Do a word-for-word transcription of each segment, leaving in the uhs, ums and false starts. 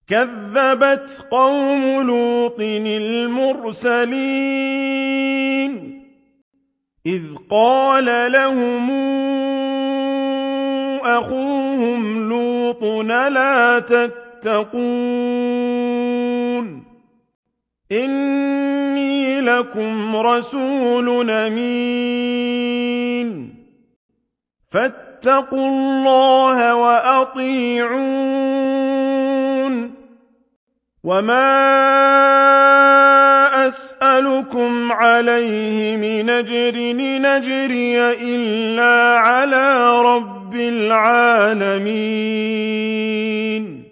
كذبت قوم لوط المرسلين إذ قال لهم أخوهم لوط ألا تتقون إني لكم رسول أمين فاتقوا الله وأطيعون وما أسألكم عليه من أجر إن أجري إلا على رب العالمين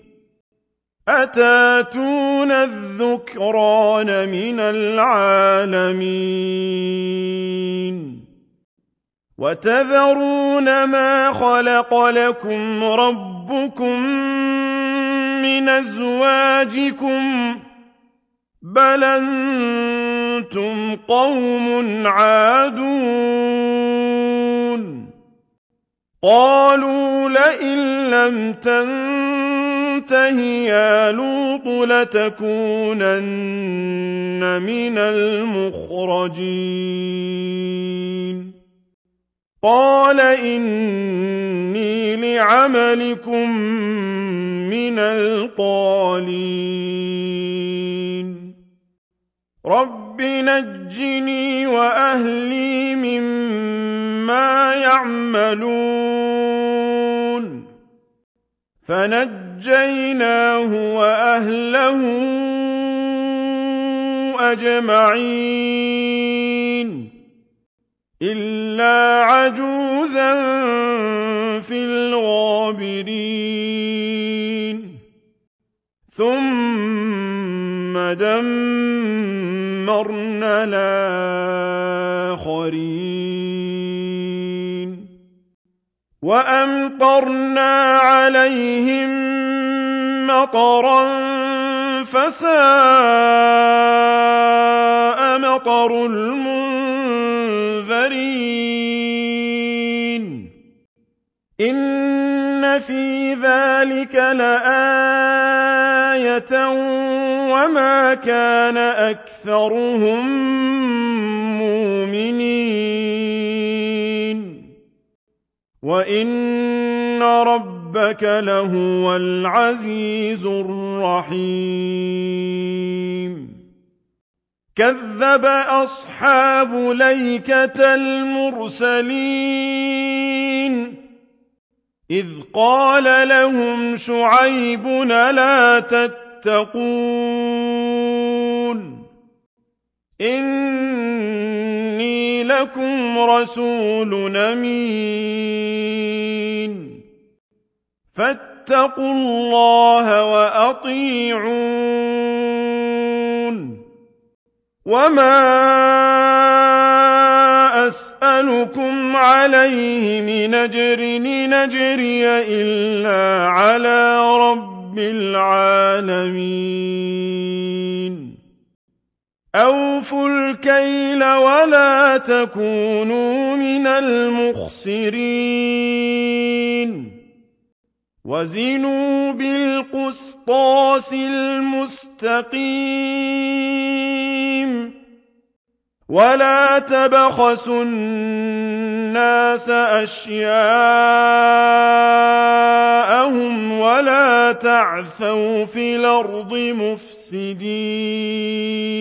أتاتون الذكران من العالمين وتذرون ما خلق لكم ربكم من أزواجكم بل أنتم قوم عادون قالوا لئن لم تنته يا لوط لتكونن من المخرجين قال إني لعملكم من القالين رب نجني وأهلي مما يعملون فنجيناه وأهله أجمعين إلا عجوزا في الغابرين ثم دمرنا الآخرين وأمطرنا عليهم مطرا فساء مطر المنذرين إن في ذلك لآية وما كان أكثرهم مؤمنين وإن ربك لهو العزيز الرحيم كذب أصحاب الأيكة المرسلين إذ قال لهم شعيب ألا تتقون إني لكم رسول أمين فاتقوا الله وأطيعون وما أسألكم عليه من أجر إن أجري إلا على رب العالمين أوفوا الكيل ولا تكونوا من المخسرين وزنوا بالقسطاس المستقيم ولا تبخسوا الناس أشياءهم ولا تعثوا في الأرض مفسدين